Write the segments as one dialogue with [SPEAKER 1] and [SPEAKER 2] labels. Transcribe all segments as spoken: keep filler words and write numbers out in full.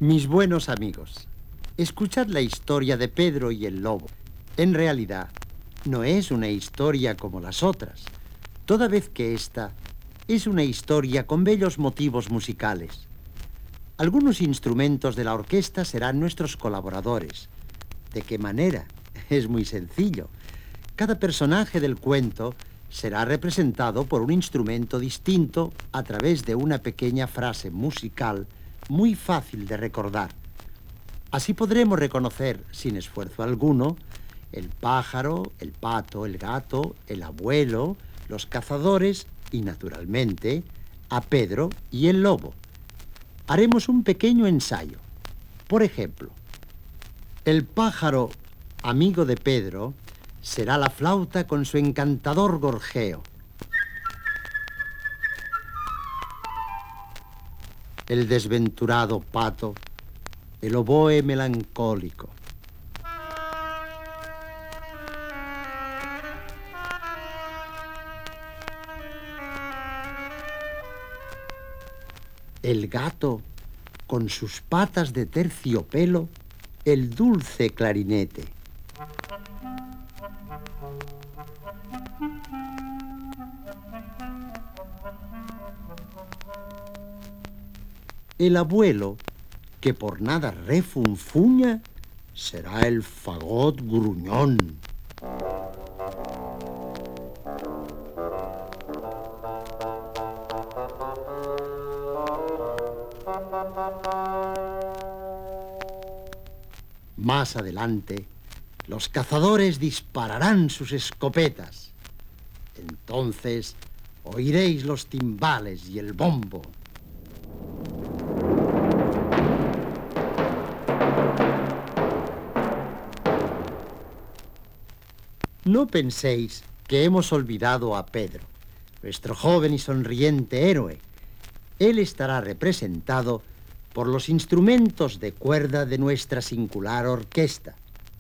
[SPEAKER 1] Mis buenos amigos, escuchad la historia de Pedro y el lobo. En realidad, no es una historia como las otras, toda vez que esta es una historia con bellos motivos musicales. Algunos instrumentos de la orquesta serán nuestros colaboradores. ¿De qué manera? Es muy sencillo. Cada personaje del cuento será representado por un instrumento distinto a través de una pequeña frase musical muy fácil de recordar. Así podremos reconocer, sin esfuerzo alguno, el pájaro, el pato, el gato, el abuelo, los cazadores y, naturalmente, a Pedro y el lobo. Haremos un pequeño ensayo. Por ejemplo, el pájaro, amigo de Pedro, será la flauta con su encantador gorjeo. El desventurado pato, el oboe melancólico. El gato, con sus patas de terciopelo, el dulce clarinete. El abuelo, que por nada refunfuña, será el fagot gruñón. Más adelante, los cazadores dispararán sus escopetas. Entonces, oiréis los timbales y el bombo. No penséis que hemos olvidado a Pedro, nuestro joven y sonriente héroe. Él estará representado por los instrumentos de cuerda de nuestra singular orquesta.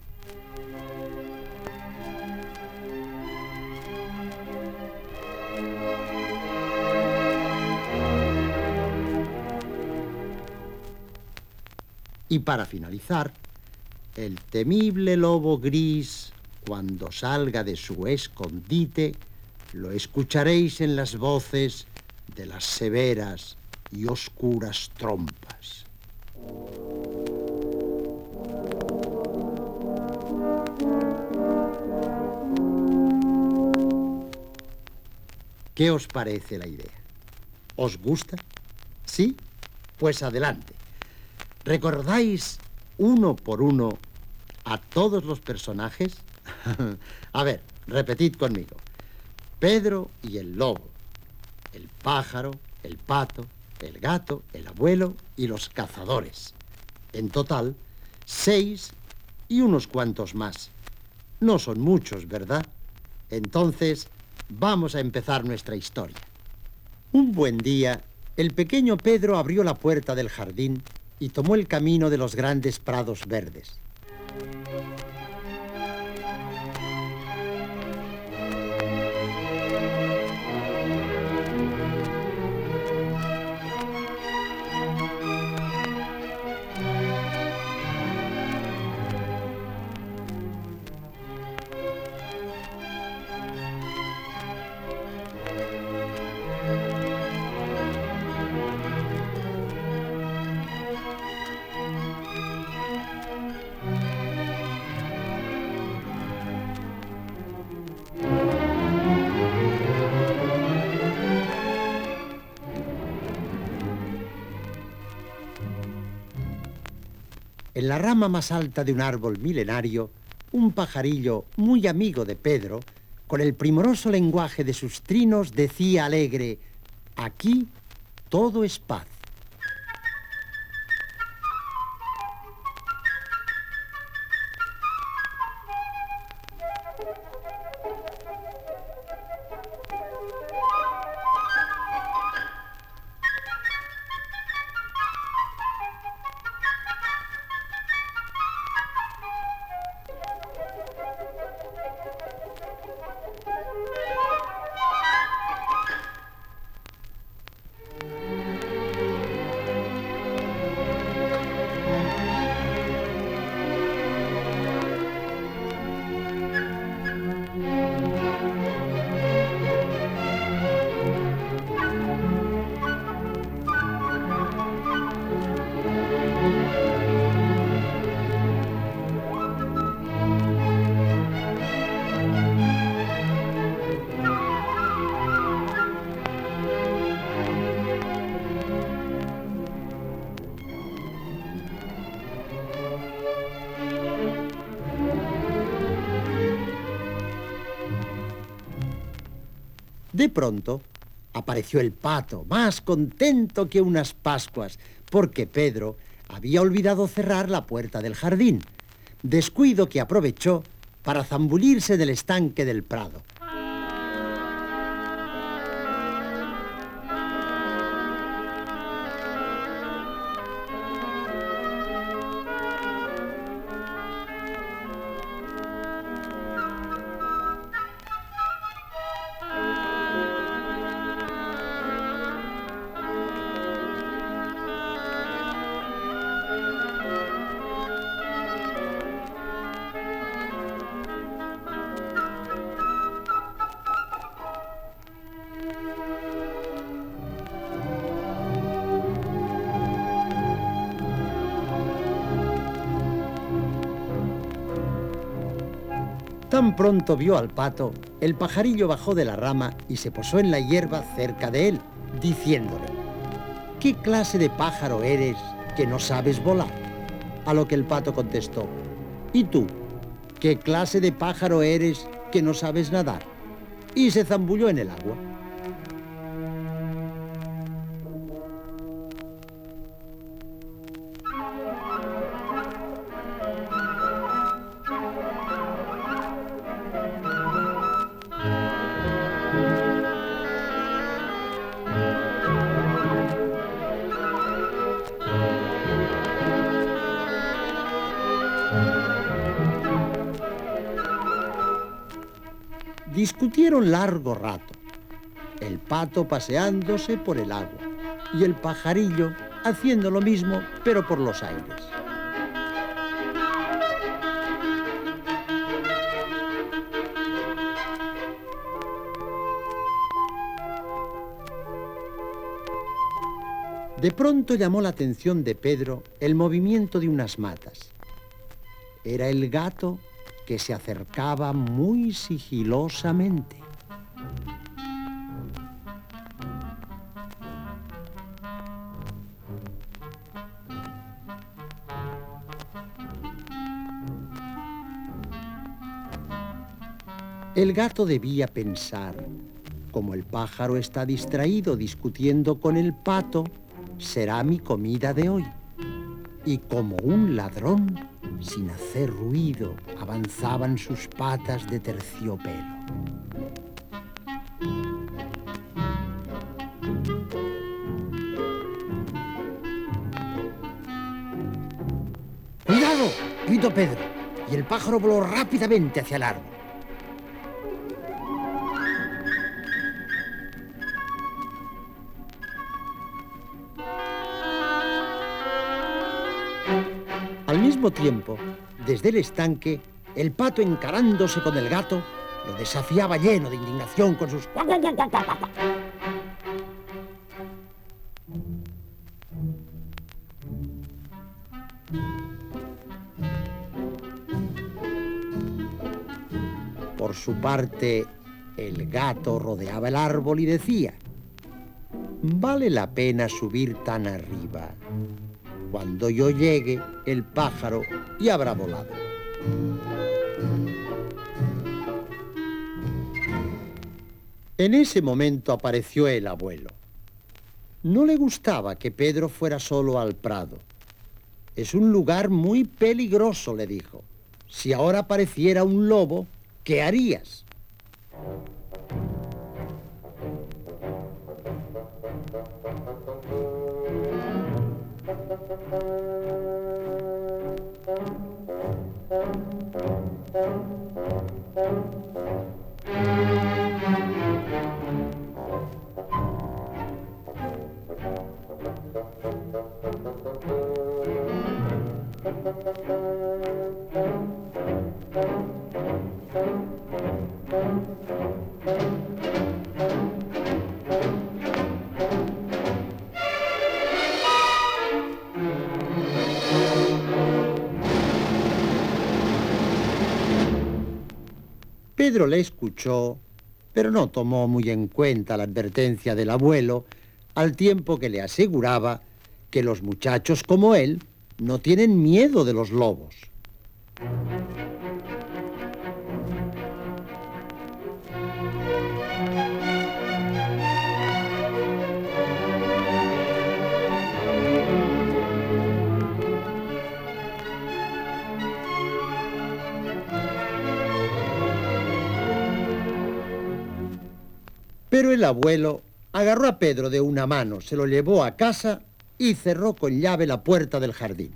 [SPEAKER 1] Y para finalizar, el temible lobo gris, cuando salga de su escondite, lo escucharéis en las voces de las severas y oscuras trompas. ¿Qué os parece la idea? ¿Os gusta? ¿Sí? Pues adelante. ¿Recordáis uno por uno a todos los personajes? A ver, repetid conmigo. Pedro y el lobo, el pájaro, el pato, el gato, el abuelo y los cazadores. En total, seis y unos cuantos más. No son muchos, ¿verdad? Entonces, vamos a empezar nuestra historia. Un buen día, el pequeño Pedro abrió la puerta del jardín y tomó el camino de los grandes prados verdes. En la rama más alta de un árbol milenario, un pajarillo muy amigo de Pedro, con el primoroso lenguaje de sus trinos, decía alegre: aquí todo es paz. De pronto apareció el pato, más contento que unas Pascuas, porque Pedro había olvidado cerrar la puerta del jardín, descuido que aprovechó para zambullirse del estanque del prado. Tan pronto vio al pato, el pajarillo bajó de la rama y se posó en la hierba cerca de él, diciéndole: ¿qué clase de pájaro eres que no sabes volar? A lo que el pato contestó: ¿y tú? ¿Qué clase de pájaro eres que no sabes nadar? Y se zambulló en el agua. Discutieron largo rato, el pato paseándose por el agua y el pajarillo haciendo lo mismo, pero por los aires. De pronto llamó la atención de Pedro el movimiento de unas matas. Era el gato que se acercaba muy sigilosamente. El gato debía pensar: como el pájaro está distraído discutiendo con el pato, será mi comida de hoy. Y como un ladrón, sin hacer ruido, avanzaban sus patas de terciopelo. ¡Cuidado!, gritó Pedro, y el pájaro voló rápidamente hacia el árbol. Al mismo tiempo, desde el estanque, el pato, encarándose con el gato, lo desafiaba lleno de indignación con sus... Por su parte, el gato rodeaba el árbol y decía: ¿vale la pena subir tan arriba? Cuando yo llegue, el pájaro ya habrá volado. En ese momento apareció el abuelo. No le gustaba que Pedro fuera solo al prado. Es un lugar muy peligroso, le dijo. Si ahora apareciera un lobo, ¿qué harías? Pedro le escuchó, pero no tomó muy en cuenta la advertencia del abuelo, al tiempo que le aseguraba que los muchachos como él no tienen miedo de los lobos. Pero el abuelo agarró a Pedro de una mano, se lo llevó a casa y cerró con llave la puerta del jardín.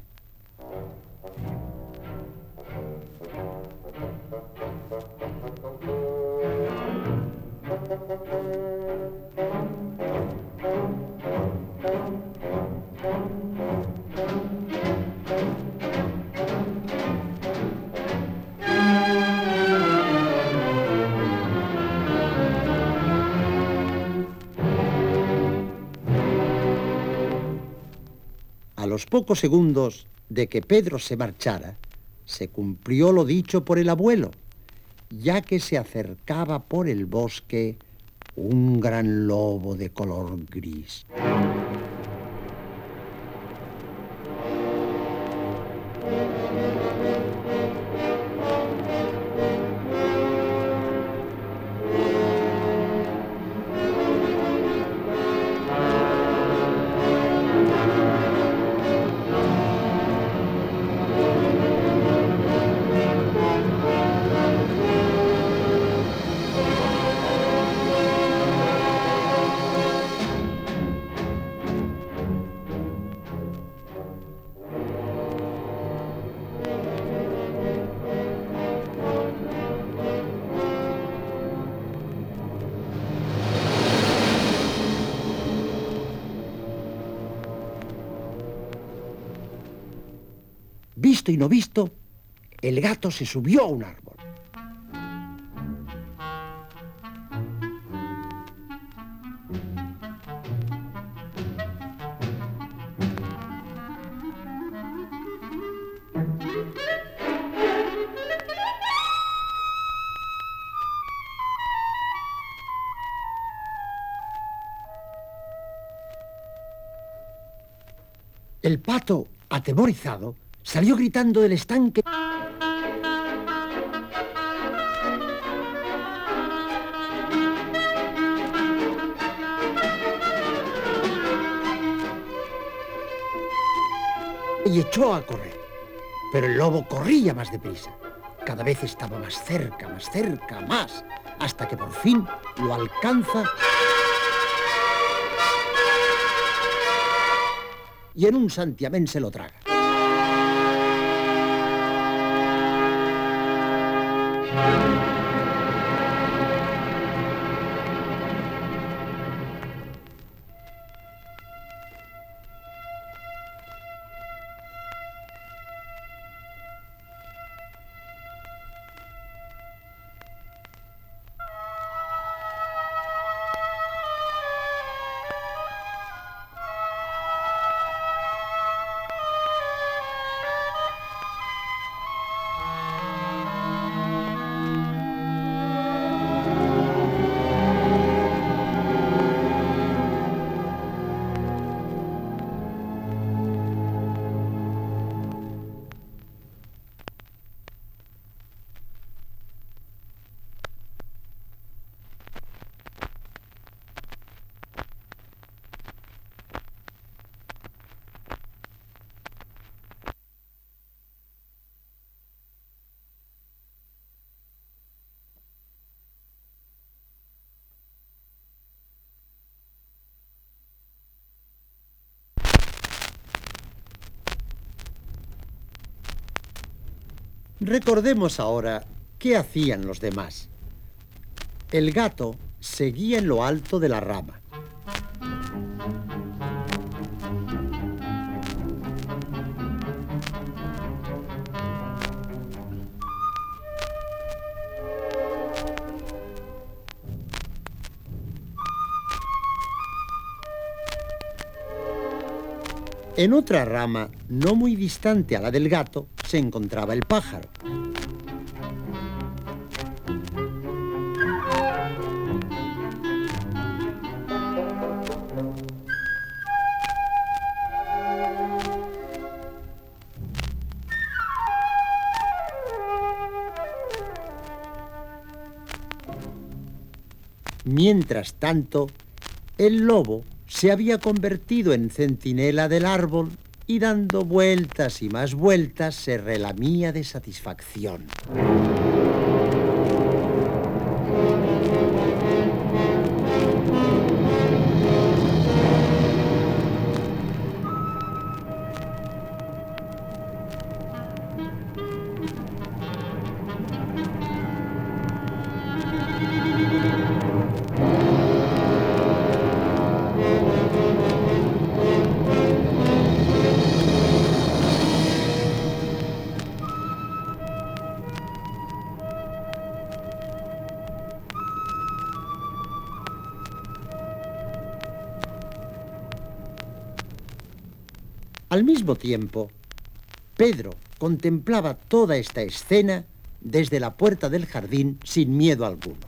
[SPEAKER 1] A los pocos segundos de que Pedro se marchara, se cumplió lo dicho por el abuelo, ya que se acercaba por el bosque un gran lobo de color gris. Visto y no visto, el gato se subió a un árbol. El pato, atemorizado, salió gritando del estanque. Y echó a correr. Pero el lobo corría más deprisa. Cada vez estaba más cerca, más cerca, más, hasta que por fin lo alcanza y en un santiamén se lo traga. Recordemos ahora qué hacían los demás. El gato seguía en lo alto de la rama. En otra rama, no muy distante a la del gato, se encontraba el pájaro. Mientras tanto, el lobo se había convertido en centinela del árbol y dando vueltas y más vueltas se relamía de satisfacción. Al mismo tiempo, Pedro contemplaba toda esta escena desde la puerta del jardín sin miedo alguno.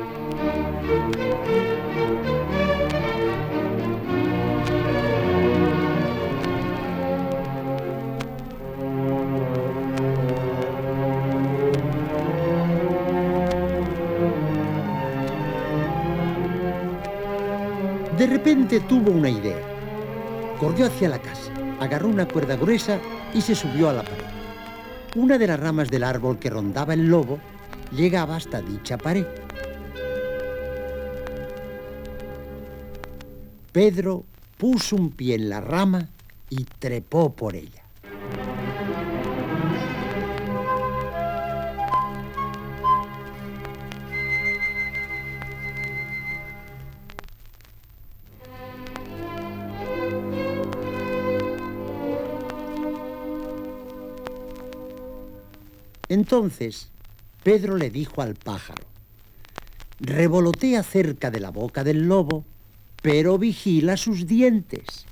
[SPEAKER 1] De repente tuvo una idea. Corrió hacia la casa, agarró una cuerda gruesa y se subió a la pared. Una de las ramas del árbol que rondaba el lobo llegaba hasta dicha pared. Pedro puso un pie en la rama y trepó por ella. Entonces, Pedro le dijo al pájaro: revolotea cerca de la boca del lobo, pero vigila sus dientes.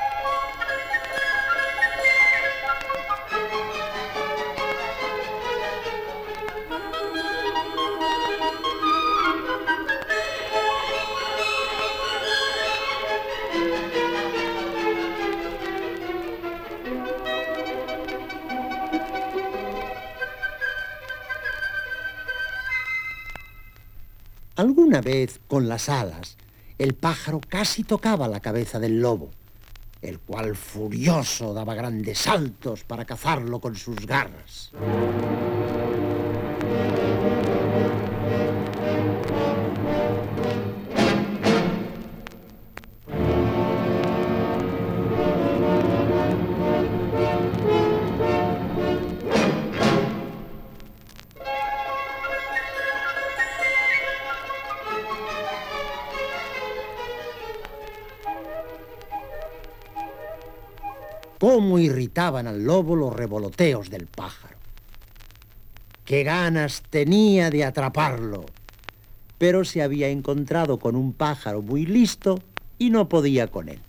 [SPEAKER 1] Alguna vez, con las alas, el pájaro casi tocaba la cabeza del lobo, el cual furioso daba grandes saltos para cazarlo con sus garras. Cómo irritaban al lobo los revoloteos del pájaro. Qué ganas tenía de atraparlo, pero se había encontrado con un pájaro muy listo y no podía con él.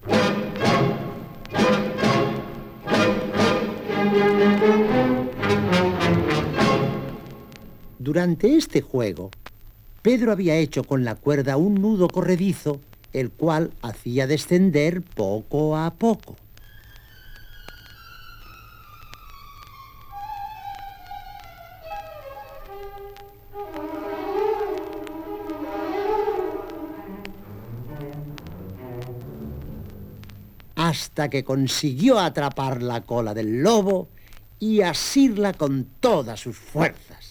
[SPEAKER 1] Durante este juego, Pedro había hecho con la cuerda un nudo corredizo, el cual hacía descender poco a poco. Hasta que consiguió atrapar la cola del lobo y asirla con todas sus fuerzas.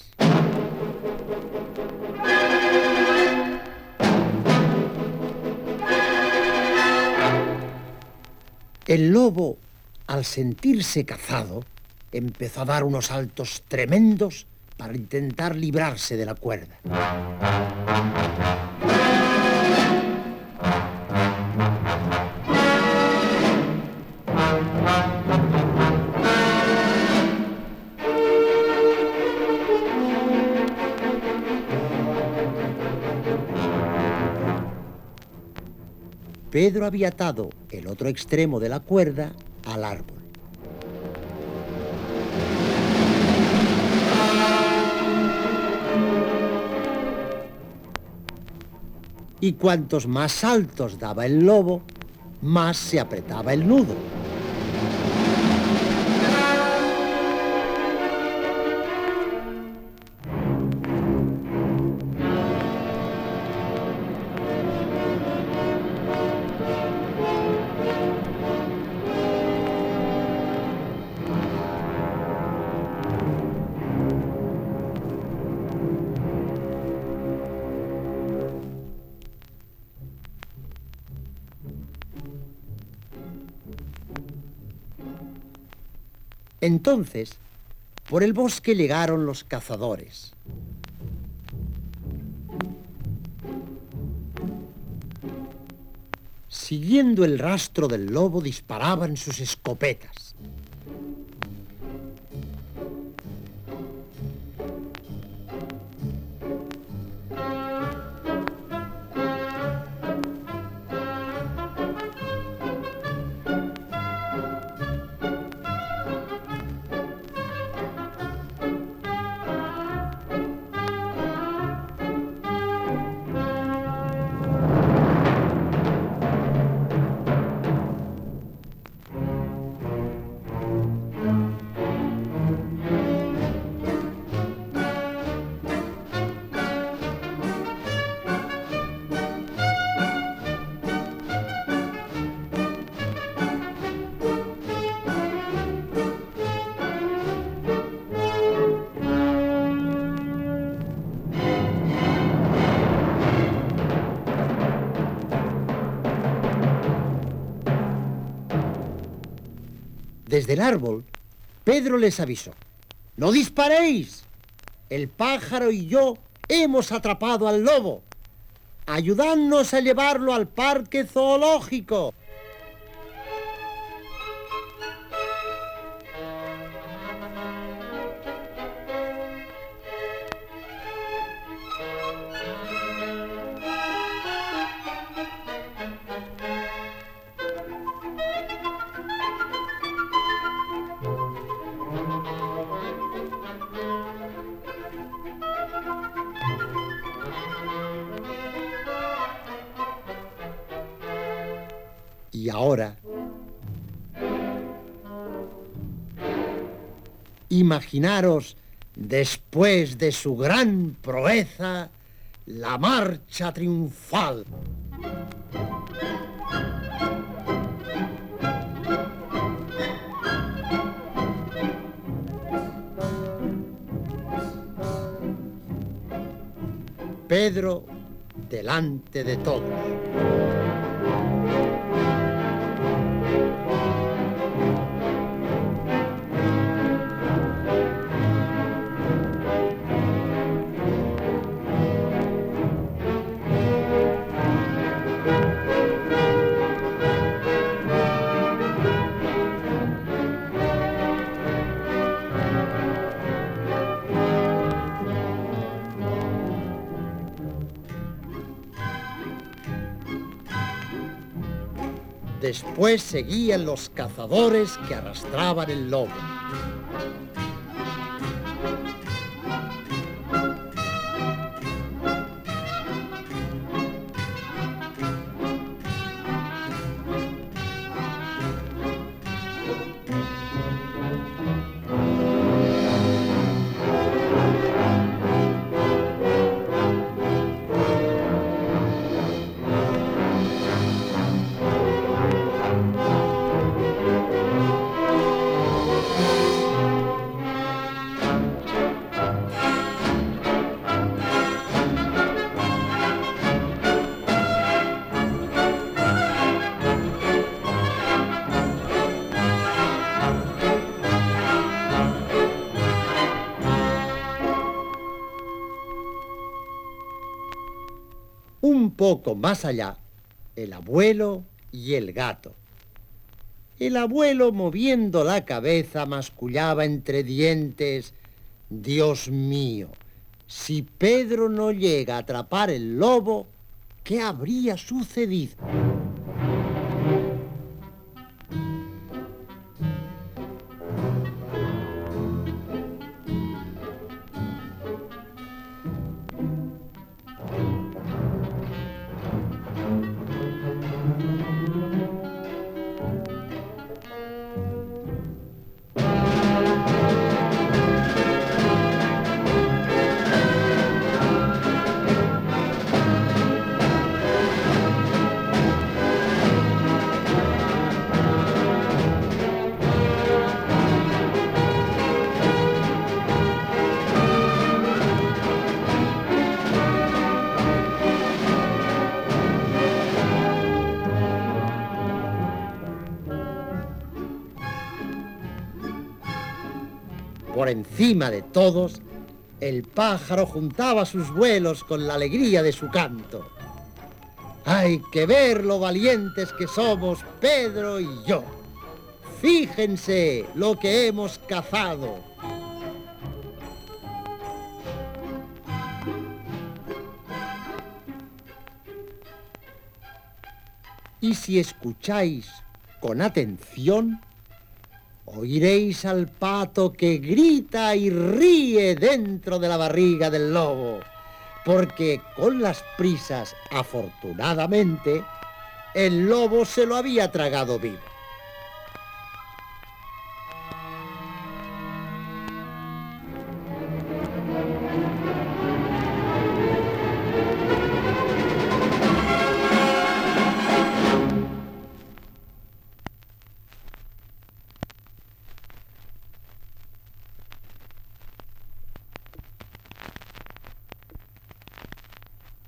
[SPEAKER 1] El lobo, al sentirse cazado, empezó a dar unos saltos tremendos para intentar librarse de la cuerda. Pedro había atado el otro extremo de la cuerda al árbol. Y cuantos más saltos daba el lobo, más se apretaba el nudo. Entonces, por el bosque llegaron los cazadores. Siguiendo el rastro del lobo, disparaban sus escopetas. Desde el árbol, Pedro les avisó: ¡no disparéis! El pájaro y yo hemos atrapado al lobo. Ayudadnos a llevarlo al parque zoológico. Y ahora, imaginaros, después de su gran proeza, la marcha triunfal. Pedro delante de todos. Después seguían los cazadores que arrastraban el lobo. Un poco más allá, el abuelo y el gato. El abuelo, moviendo la cabeza, mascullaba entre dientes: Dios mío, si Pedro no llega a atrapar el lobo, ¿qué habría sucedido? Por encima de todos, el pájaro juntaba sus vuelos con la alegría de su canto. Hay que ver lo valientes que somos Pedro y yo. Fíjense lo que hemos cazado. Y si escucháis con atención, oiréis al pato que grita y ríe dentro de la barriga del lobo, porque con las prisas, afortunadamente, el lobo se lo había tragado vivo.